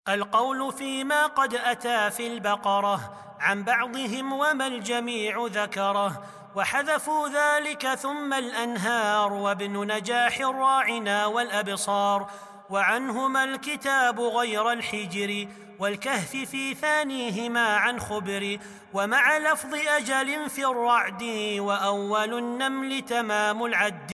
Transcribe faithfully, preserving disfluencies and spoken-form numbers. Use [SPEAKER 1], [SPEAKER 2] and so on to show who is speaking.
[SPEAKER 1] القول فيما قد أتى في البقرة عن بعضهم وما الجميع ذكره، وحذفوا ذلك ثم الأنهار وابن نجاح راعنا والأبصار، وعنهما الكتاب غير الحجر والكهف في ثانيهما عن خبر، ومع لفظ أجل في الرعد وأول النمل تمام العد.